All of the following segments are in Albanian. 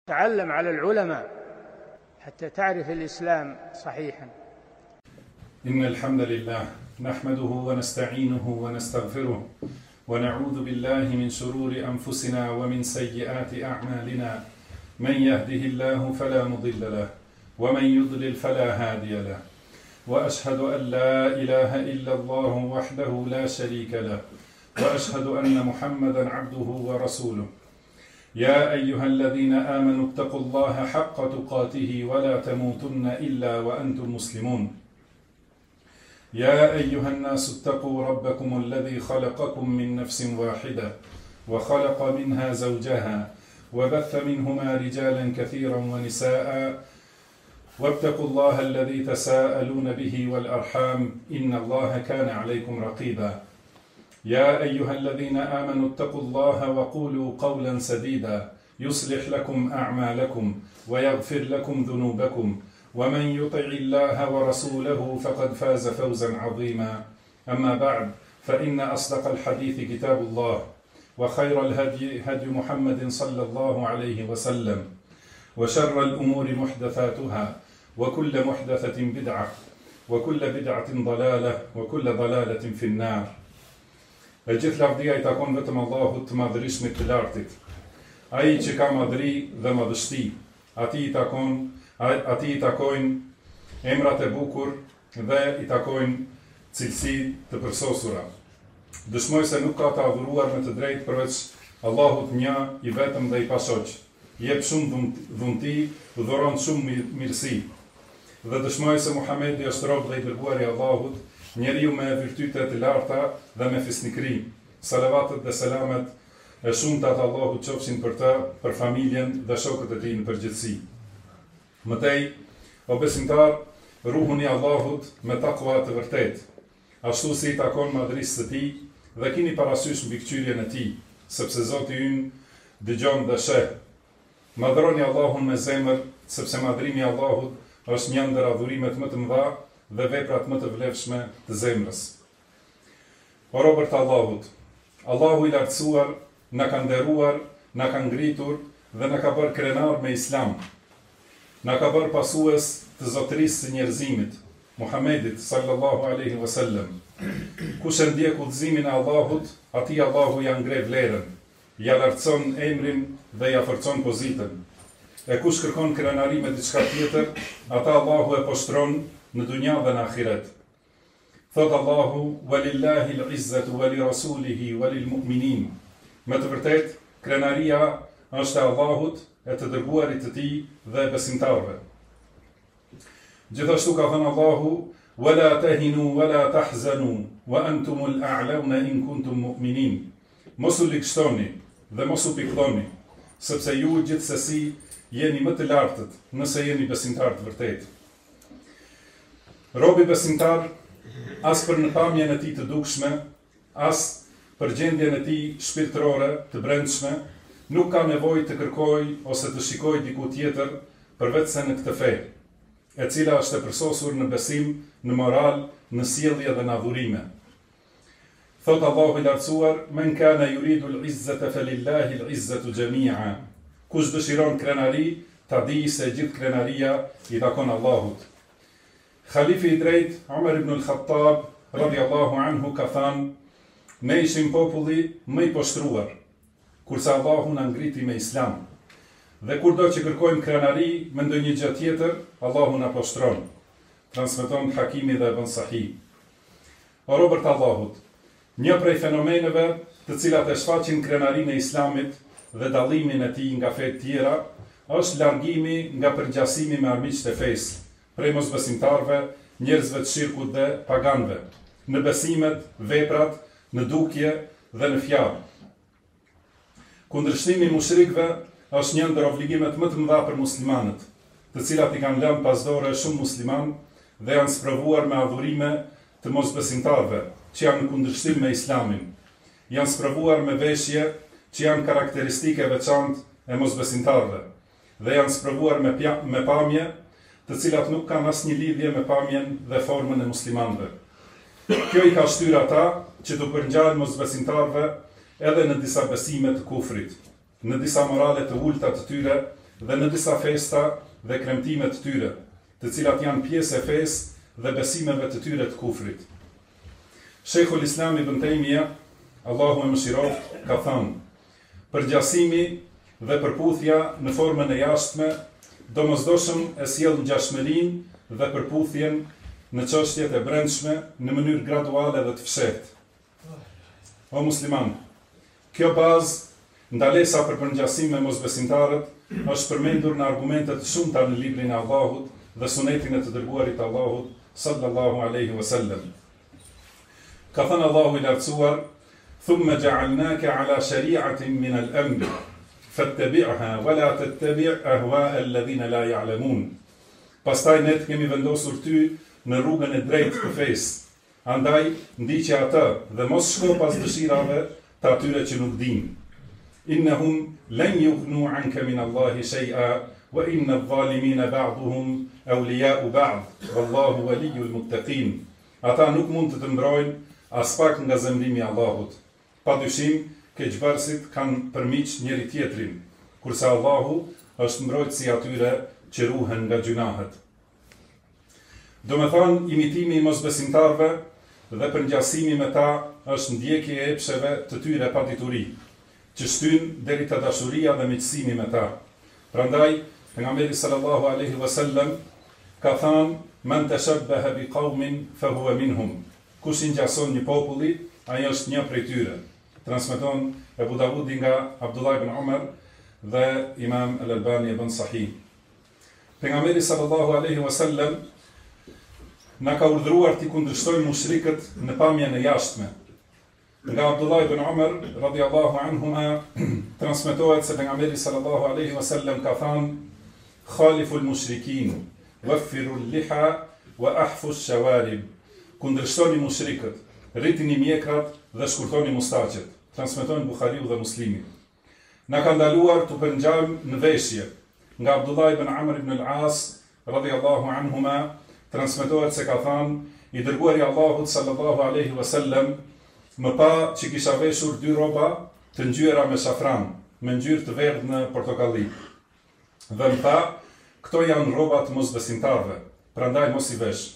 تعلم على العلماء حتى تعرف الإسلام صحيحا. إن الحمد لله نحمده ونستعينه ونستغفره ونعوذ بالله من شرور أنفسنا ومن سيئات أعمالنا. من يهده الله فلا مضل له ومن يضلل فلا هادي له، وأشهد أن لا إله إلا الله وحده لا شريك له، وأشهد أن محمدا عبده ورسوله. يا أيها الذين آمنوا اتقوا الله حق تقاته ولا تموتن إلا وأنتم مسلمون. يا أيها الناس اتقوا ربكم الذي خلقكم من نفس واحدة وخلق منها زوجها وبث منهما رجالا كثيرا ونساء، واتقوا الله الذي تساءلون به والأرحام إن الله كان عليكم رقيبا. يا أيها الذين آمنوا اتقوا الله وقولوا قولا سديدا يصلح لكم أعمالكم ويغفر لكم ذنوبكم، ومن يطع الله ورسوله فقد فاز فوزا عظيما. أما بعد، فإن أصدق الحديث كتاب الله، وخير الهدي هدي محمد صلى الله عليه وسلم، وشر الأمور محدثاتها، وكل محدثة بدعة، وكل بدعة ضلالة، وكل ضلالة في النار. E gjithë lavdia I takon vetëm Allahut të madhërismit të lartit. Ai që ka madhëri dhe madhështi, atij I takojnë emrat e bukur dhe I takojnë cilësi të përsosura. Dëshmoj se nuk ka të adhuruar me të drejtë përveç Allahut një, I vetëm dhe I pashoq. Jep shumë dhunti, dhuron shumë mirësi. Dhe dëshmoj se Muhamedi është rob dhe I dërguar I Allahut, njeriu me virtyte të larta dhe me fisnikri. Salavatet dhe selamet e shumta të Allahut qofshin për të, për familjen dhe shokët e tij në përgjithësi. Mëtej, o besimtar, ruhuni Allahut me takva të vërtet, ashtu si I takon madhërisë së tij, dhe kini parasysh mbikëqyrjen e tij, sepse Zoti ynë dëgjon dhe sheh. Madhroni Allahun me zemër, sepse madhrimi I Allahut është një ndër adhurimet më të mëdha dhe veprat më të vlefshme të zemrës. O robërt Allahut, Allahu I lartësuar na ka nderuar, na ka ngritur dhe na ka bërë krenar me Islam. Na ka bërë pasues të zotërisë së njerëzimit, Muhamedit sallallahu alaihi wasallam. Kush e ndjek udhëzimin e Allahut, atij Allahu ja ngre vlerën, ja lartëson emrin dhe ja forcon pozitën. E kush kërkon krenari me diçka tjetër, ata Allahu e poshtron në dunja dhe në ahiret. Thot Allahu, walillahi l'izzatu, wali rasulihi, wali l'mu'minin. Me të vërtet, krenaria është e Allahut, e të dërguarit të tij dhe besimtarve. Gjithashtu ka thënë Allahu, wala tahinu, wala tahzanu, wa antumul a'launa in kuntum mu'minin. Mos u likështoni dhe mos u pikëlloni, sepse ju gjithsesi jeni më të lartët nëse jeni besimtar të vërtet. Robi besimtar, as për në pamjen e tij të dukshme, as për gjendjen e tij shpirtërore të brendshme, nuk ka nevojë të kërkojë ose të shikojë diku tjetër përveç se në këtë fe, e cila është e përsosur në besim, në moral, në sjellje dhe në adhurime. Thot Allahu I lartësuar, men kana yuridu al-izzata falillahi al-izzatu jami'a. Kush dëshiron krenari, ta di se gjithë krenaria I takon Allahut. Khalifi I drejt, Umar ibn al-Khattab, radiallahu anhu, ka thënë, ne ishim populli më I poshtruar, kurse Allahu na ngriti me Islam. Dhe kurdo që kërkojmë krenari me ndonjë gjë tjetër, Allahu na poshtron. Transmeton Hakimi dhe Ibn Sahih. O robërt Allahut, një prej fenomeneve të cilat e shfaqin krenarinë e Islamit dhe dallimin e tij nga fetë tjera, është largimi nga përngjasimi me armiqtë e fesë, prej mosbesimtarve, njerëzve të shirkut dhe paganëve, në besimet, veprat, në dukje dhe në fjalë. Kundërshtimi I mushrikëve është një ndër obligimet më të mëdha për muslimanët, të cilat I kanë lënë pasdore shumë musliman dhe janë sprovuar me adhurime të mosbesimtarve, që janë në kundërshtim me Islamin. Janë sprovuar me veshje që janë karakteristike veçantë e mosbesimtarve, dhe janë sprovuar me pamje të cilat nuk kanë asnjë lidhje me pamjen dhe formën e muslimanëve. Kjo I ka shtyr ata që të përngjajnë mosbesimtarve edhe në disa besime të kufrit, në disa morale të ulta të tyre dhe në disa festa dhe kremtime të tyre, të cilat janë pjesë e fesë dhe besimeve të tyre të kufrit. Shejkhul Islam Ibn Taymija, Allahu e mëshiroft, ka thënë: përgjasimi dhe përputhja në formën e jashtme domosdoshëm e sjell ngjashmërinë dhe përputhjen në çështjet e brendshme në mënyrë graduale dhe të fshehtë. O musliman, kjo bazë ndalesa për përngjasim me mosbesimtarët është përmendur në argumentet shumëta në librin e Allahut dhe sunetin e të dërguarit Allahut sallallahu alaihi wasallam. Ka thënë Allahu i lartësuar: "Thumma ja'alnaka 'ala shari'atin min al-amr, fattabi'ha wa la tattabi' ahwa'a alladhina la ya'lamun." Pastaj ne të kemi vendosur ty në rrugën e drejtë të fesë. Andaj ndiqe atë dhe mos shko pas dëshirave të atyre që nuk dinë. Innahum lan yughnu 'anka min Allahi shay'a wa inna adh-dhalimina ba'duhum awliya'u ba'd, wallahu waliyyul muttaqin. Ata nuk mund të mbrojnë as pak nga zemrimi i Allahut. Padyshim, keqbërësit kanë përmiq njëri tjetrin, kurse Allahu është mbrojtësi atyre që ruhen nga gjunahet. Do me thonë, imitimi i mosbesimtarve dhe përngjasimi me ta është ndjekje e epsheve të tyre pa dituri, që shtyn deri te dashuria dhe miqësimi me ta. Prandaj, pejgamberi sallallahu alaihi wasallam ka thënë: "Man tashabbaha bi qaumin fa huwa minhum." Kush i ngjason një populli, ai është një prej tyre. Transmeton Abu Davudi nga Abdullah ibn Umar dhe Imam Al-Albani e bën sahih. Pejgamberi sallallahu alaihi wasallam na ka urdhëruar të kundërshtojmë mushrikët në pamjen e jashtme. Nga Abdullah ibn Umar radhiyallahu anhuma transmetohet se pejgamberi sallallahu alaihi wasallam ka thënë: "Khaliful mushrikin, waffiru al-liha wa ahfu ash-shawarib." Kundërshtoni mushrikët, rritini mjekrat dhe shkurtoni mustaqet. Transmetojnë Buhariu dhe Muslimi. Na ka ndaluar të përngjajmë në veshje. Nga Abdullah ibn Amr ibn al-As radhiyallahu anhuma transmetohet se ka thënë: "I dërguari Allahut sallallahu alaihi wasallam më pa që kisha veshur dy rroba të ngjyra me shafran, me ngjyrë të verdhë në portokalli. Dhe më tha: këto janë rrobat mosbesimtarve, prandaj mos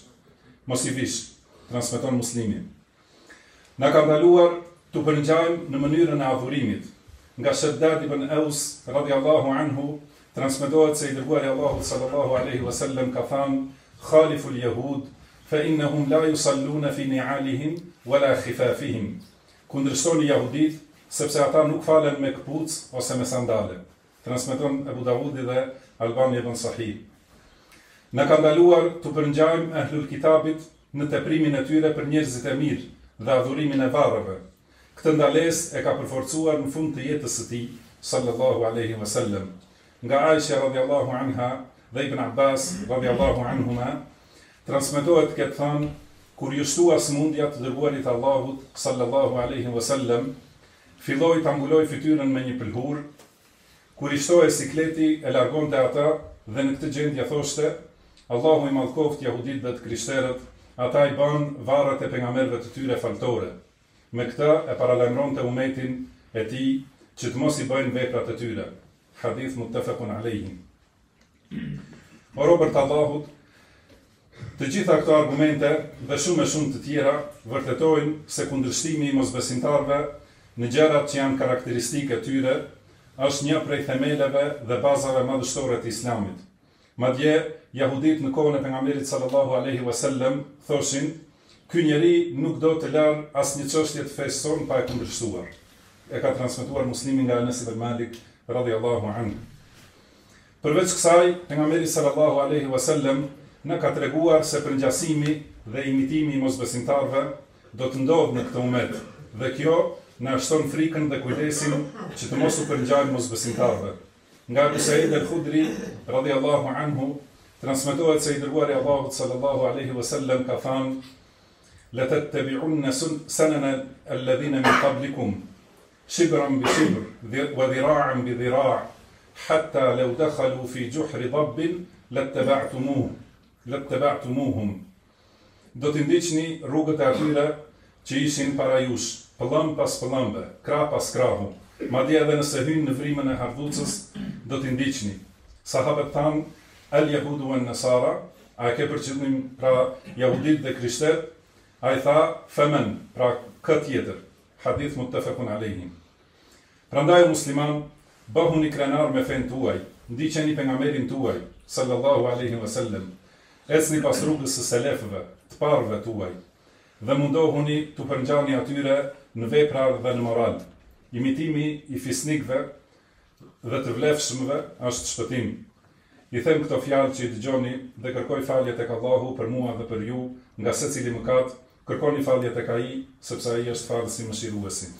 i vish." Transmeton Muslimi. Na ka ndaluar të përngjajmë në mënyrën e adhurimit. Nga Shaddad ibn Aus radhiyallahu anhu transmetohet se i dërguari Allahut sallallahu alaihi wasallam ka thënë: "Khaliful yahud fa innahum la yusalluna fi ni'alihim wala khifafihim." Kundërshtoni jahudit, sepse ata nuk falen me këpucë ose me sandale. Transmeton Abu Davudi dhe Albani e bën sahih. Na ka ndaluar të përngjajmë ahlul kitabit në teprimin e tyre për njerëzit e mirë dhe adhurimin e varreve. Këtë ndalesë e ka përforcuar në fund të jetës së tij sallallahu alaihi wasallam. Nga Aisha radhiyallahu anha dhe Ibn Abbas radhiyallahu anhuma transmetohet këtë thënë: "Kur ju shtua smundja të dërguarit Allahut sallallahu alaihi wasallam, filloi ta mbuloi fytyrën me një pëlhur. Kur i shtoi sikleti e largonte ata dhe në këtë gjendje thoshte: Allahu i mallkoft jahudit dhe të krishterët, ata i bën varret e pejgamberëve të tyre faltore. Me këtë e paralajmëronte umetin e tij që të mos i bëjnë veprat e tyre." Hadith muttafaqun alayhi. O robërt Allahut, të gjitha këto argumente dhe shumë të tjera vërtetojnë se kundërshtimi i mosbesimtarve në gjërat që janë karakteristike tyre është një prej themeleve dhe bazave madhështore të Islamit. Madje jahudit në kohën e pejgamberit sallallahu alaihi wasallam thoshin: "Ky njeri nuk do të larë asnjë çështje të fesë sonë pa e kundërshtuar." E ka transmetuar Muslimi nga Anas ibn Malik radhiyallahu anhu. Përveç kësaj, pejgamberi sallallahu alaihi wasallam na ka treguar se përngjasimi dhe imitimi i mosbesimtarve do të ndodhë në këtë umet, dhe kjo na shton frikën dhe kujdesin që të mos u përngjajmë mosbesimtarve. Nga Abu Sa'id al-Khudri radhiyallahu anhu transmetohet se i dërguari Allahut sallallahu alaihi wasallam ka thënë: "La tattabi'unna sanana alladhina min qablikum shibran bi shibr wa dhira'an bi dhira' hatta law dakhalu fi juhri dabbin lattaba'tumuhum." Do të ndiqni rrugët e atyre që ishin para jush, pëllëm pas pëllëmbe, krah pas krahu. Madje edhe nëse hynë në vrimën e hardhucës, do t'i ndiqni. Sahabët thanë, al-Yahudu wa Nasara, a ke për qëllim pra jahudit dhe krishterët? A i tha, femen, pra këtë tjetër. Hadith muttafaqun alayhi. Prandaj musliman, bëhuni krenar me fen tuaj, ndiqeni pejgamberin tuaj, sallallahu alaihi wasallam. Ecni pas rrugës së selefëve, të parëve tuaj, dhe mundohuni të përngjani atyre në vepra dhe në moral. Imitimi i fisnikëve dhe të vlefshmëve është shpëtim. I them këto fjalë që i dëgjoni dhe kërkoj falje tek Allahu për mua dhe për ju, nga secili mëkat, kërkoni falje tek ai, sepse ai është falësi mëshiruesi.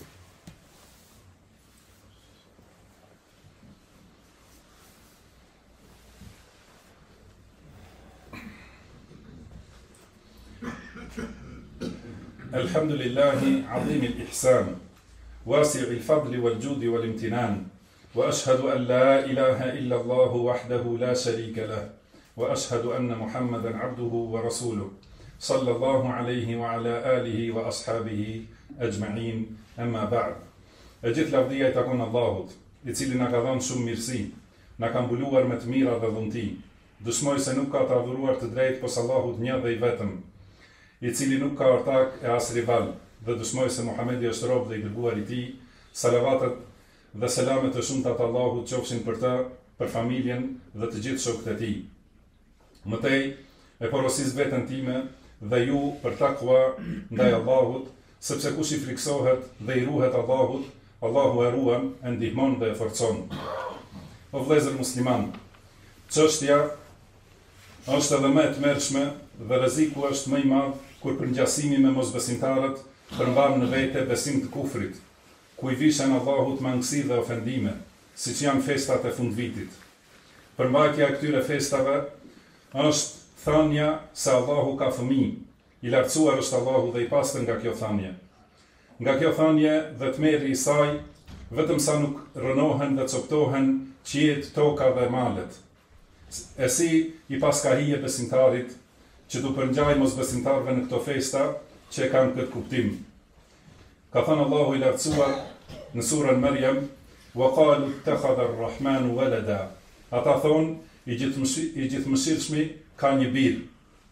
الحمد لله عظيم الإحسان واسع الفضل والجود والامتنان وأشهد أن لا إله إلا الله وحده لا شريك له وأشهد أن محمدا عبده ورسوله صلى الله عليه وعلى آله وأصحابه أجمعين أما بعد. Gjithë lavdia I takon Allahut, I cili na ka dhënë shumë mirësi, na ka mbuluar me të mira dhe dhunti. Dëshmoj se nuk ka të adhuruar të drejtë pos Allahut një dhe I vetëm, I cili nuk ka ortak e as rival, dhe dëshmoj se Muhamedi është rob dhe I dërguar I Tij. Salavatet dhe selamet e shumta të Allahut qofshin për të, për familjen dhe të gjithë shokët e Tij. Mëtej e porosis veten time dhe ju për takwa ndaj Allahut, sepse kush I friksohet dhe I ruhet Allahut, Allahu e ruan, e ndihmon dhe e forcon. O vëllezër musliman, çështja është edhe më e tmerrshme dhe rreziku është më I madh kur përngjasimi me mosbesimtarët përmban në vete besim të kufrit, ku I vishen Allahut mangësi dhe ofendime, siç janë festat e fundvitit. Përmbajtja e këtyre festave është thënia se Allahu ka fëmijë, I lartësuar është Allahu dhe I pastër nga kjo thënie. Nga kjo thënie dhe tmerri I saj, vetëm sa nuk rënohen dhe coptohen qiejt, toka dhe malet. E si I paska hije besimtarit që du përngjaj mosbesimtarëve në këto festa që e kanë këtë kuptim. Ka thënë Allahu I lartësuar në surën Maryam, wa qalu ittakhadha ar-rahmanu walada. Ata thonë, I gjithëmëshirshmi ka një birë.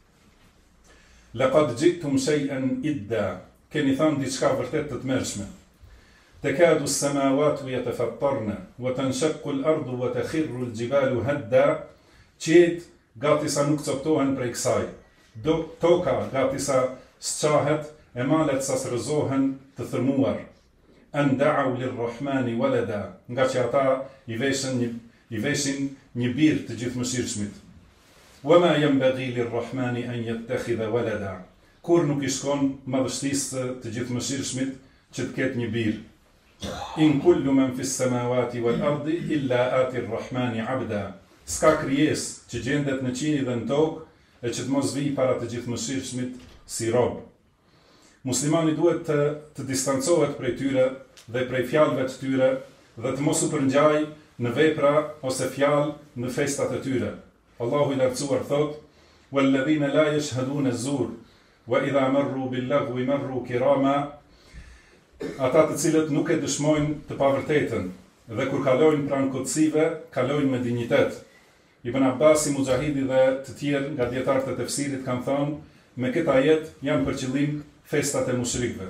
Laqad ji'tum shay'an idda. Keni thënë diçka vërtet të tmerrshme. Takadu as-samawati yatafattarna wa tanshaqqu al-ardu wa takhirru al-jibalu hadda. Qiejt gati sa nuk coptohen prej kësaj. Toka gati sa sqahet, e malet sa srëzohen të thërmuar. An da'u lir-rahmani walada. Nga që ata I veshin një birë të gjithëmëshirshmit. Wama yanbaghi lir-rahmani an yattakhidha walada. Kur nuk I shkon madhështisë të gjithëmëshirshmit që të ketë një birë. In kullu man fis samawati wal ardi illa ati ar-rahmani 'abda. Ska krijesë që gjendet në qiell dhe në tokë e që të mos vijë para të gjithëmëshirshmit si rob. Muslimani duhet të distancohet prej tyre dhe prej fjalëve të tyre dhe të mos u përngjajë në vepra ose fjalë në festat e tyre. Allahu I lartësuar thot: "Walladhina la yashhaduna az-zur wa idha marru bil-lagwi marru kirama." Ata të cilët nuk e dëshmojnë të pavërtetën dhe kur kalojnë pranë kotësive, kalojnë me dinjitet. Ibn Abbasi, Mujahidi dhe të tjerë nga dietarët e tefsirit kanë thënë, me këtë ajet janë për qëllim festat e mushrikëve.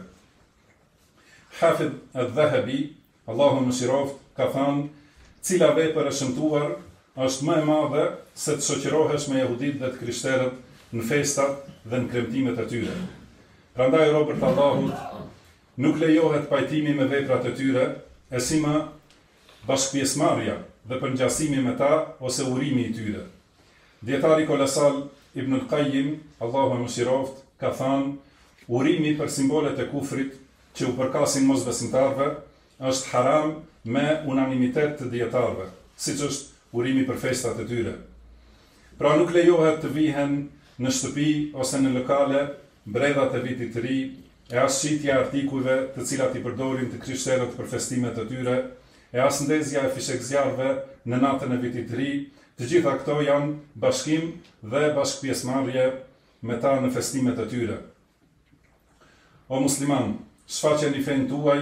Hafidh al-Dhahabi, Allahu mëshiroft, ka thënë, cila vepër e shëmtuar është më e madhe se të shoqërohesh me jehudit dhe të krishterët në festat dhe në kremtimet e tyre. Prandaj robërt Allahut nuk lejohet pajtimi me veprat e tyre, e si më bashkëpjesmarrja dhe përngjasimi me ta ose urimi I tyre. Dietari kolosal Ibn al-Qayyim, Allahu e mëshiroft, ka thënë, urimi për simbolet e kufrit që u përkasin mosbesimtarëve është haram me unanimitet të dietarëve, siç është urimi për festat e tyre. Pra nuk lejohet të vihen në shtëpi ose në lokale bredhat e vitit të ri, e as shitja e artikujve të cilat I përdorin të krishterët për festimet e tyre, e as ndezja e fishekzjarëve në natën e vitit të ri. Të gjitha këto janë bashkim dhe bashkëpjesmarrje me ta në festimet e tyre. O musliman, shfaqeni fenë tuaj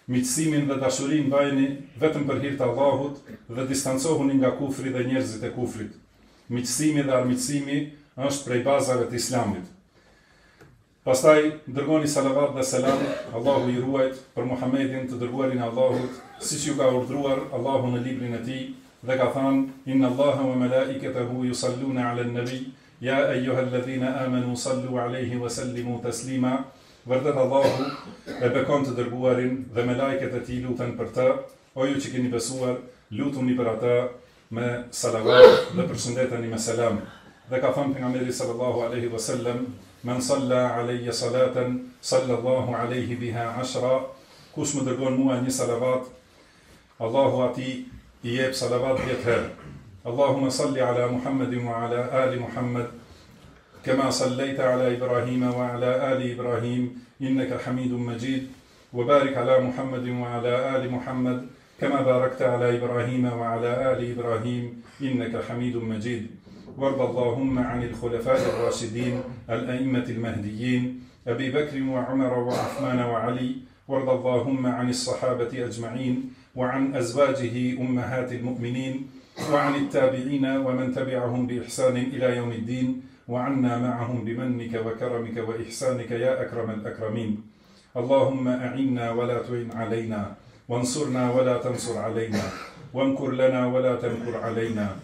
Miqësimin dhe dashurinë bajeni vetëm për hir të Allahut dhe distancohuni nga kufri dhe njerëzit e kufrit. Miqësimi dhe armiqësimi është prej bazave të Islamit. Pastaj dërgoni salavat dhe selam, Allahu i ruajt për Muhammedin, të dërguarin e Allahut, siç ju ka urdhëruar Allahu në librin e tij, dhe ka thënë: Inna Allaha wa malaikatahu yusalluna 'alan nabi, ya ayyuhalladhina amanu sallu 'alayhi wa sallimu taslima. Vërtet Allahu e bekon të dërguarin dhe me lajket e tij luten për të, o ju që keni besuar, lutuni për ata me salavat dhe përshëndeteni me selam. Dhe ka thënë pejgamberi sallallahu alaihi wasallam: Men salla alayya salatan sallallahu alaihi biha 10. Kush më dërgon mua një salavat, Allahu atij i jep salavat 10 herë. Allahumma salli ala Muhammedin wa ala ali Muhammed, kama sallaita ala Ibrahima wa ala ali Ibrahim, innaka Hamidun Majid, wa barik ala Muhammedin wa ala ali Muhammed, kama barakta ala Ibrahima wa ala ali Ibrahim, innaka Hamidun Majid. وارض اللهم عن الخلفاء الراشدين الأئمة المهديين أبي بكر وعمر وعثمان وعلي. وارض اللهم عن الصحابة أجمعين وعن أزواجه أمهات المؤمنين وعن التابعين ومن تبعهم بإحسان إلى يوم الدين وعنا معهم بمنك وكرمك وإحسانك يا أكرم الأكرمين. اللهم أعنا ولا تعن علينا، وانصرنا ولا تنصر علينا، وامكر لنا ولا تمكر علينا،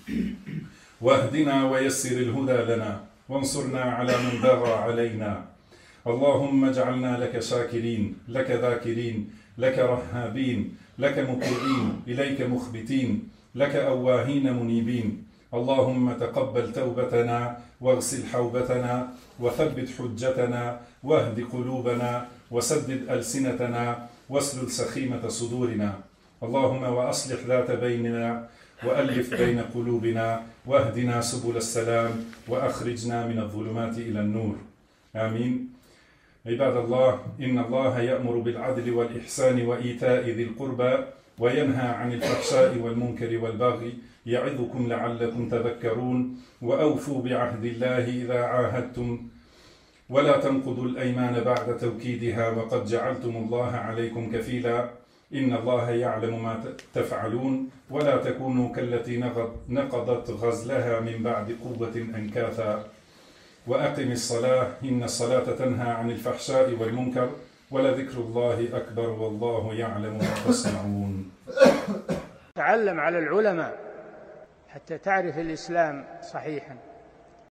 واهدنا ويسر الهدى لنا، وانصرنا على من بغى علينا. اللهم اجعلنا لك شاكرين، لك ذاكرين، لك رهابين، لك مطيعين، إليك مخبتين، لك أواهين منيبين. اللهم تقبل توبتنا، واغسل حوبتنا، وثبت حجتنا، واهد قلوبنا، وسدد ألسنتنا، واسلل سخيمة صدورنا. اللهم وأصلح ذات بيننا، وألف بين قلوبنا، واهدنا سبل السلام، وأخرجنا من الظلمات إلى النور. آمين. عباد الله، إن الله يأمر بالعدل والإحسان وإيتاء ذي القربى وينهى عن الفحشاء والمنكر والبغي يعظكم لعلكم تذكرون. وأوفوا بعهد الله إذا عاهدتم، ولا تنقضوا الأيمان بعد توكيدها، وقد جعلتم الله عليكم كفيلا. إن الله يعلم ما تفعلون، ولا تكونوا كالتي نقضت غزلها من بعد قوة أنكاثا. وأقم الصلاة، إن الصلاة تنهى عن الفحشاء والمنكر، ولذكر الله أكبر والله يعلم ما تصنعون. تعلم على العلماء حتى تعرف الإسلام صحيحا.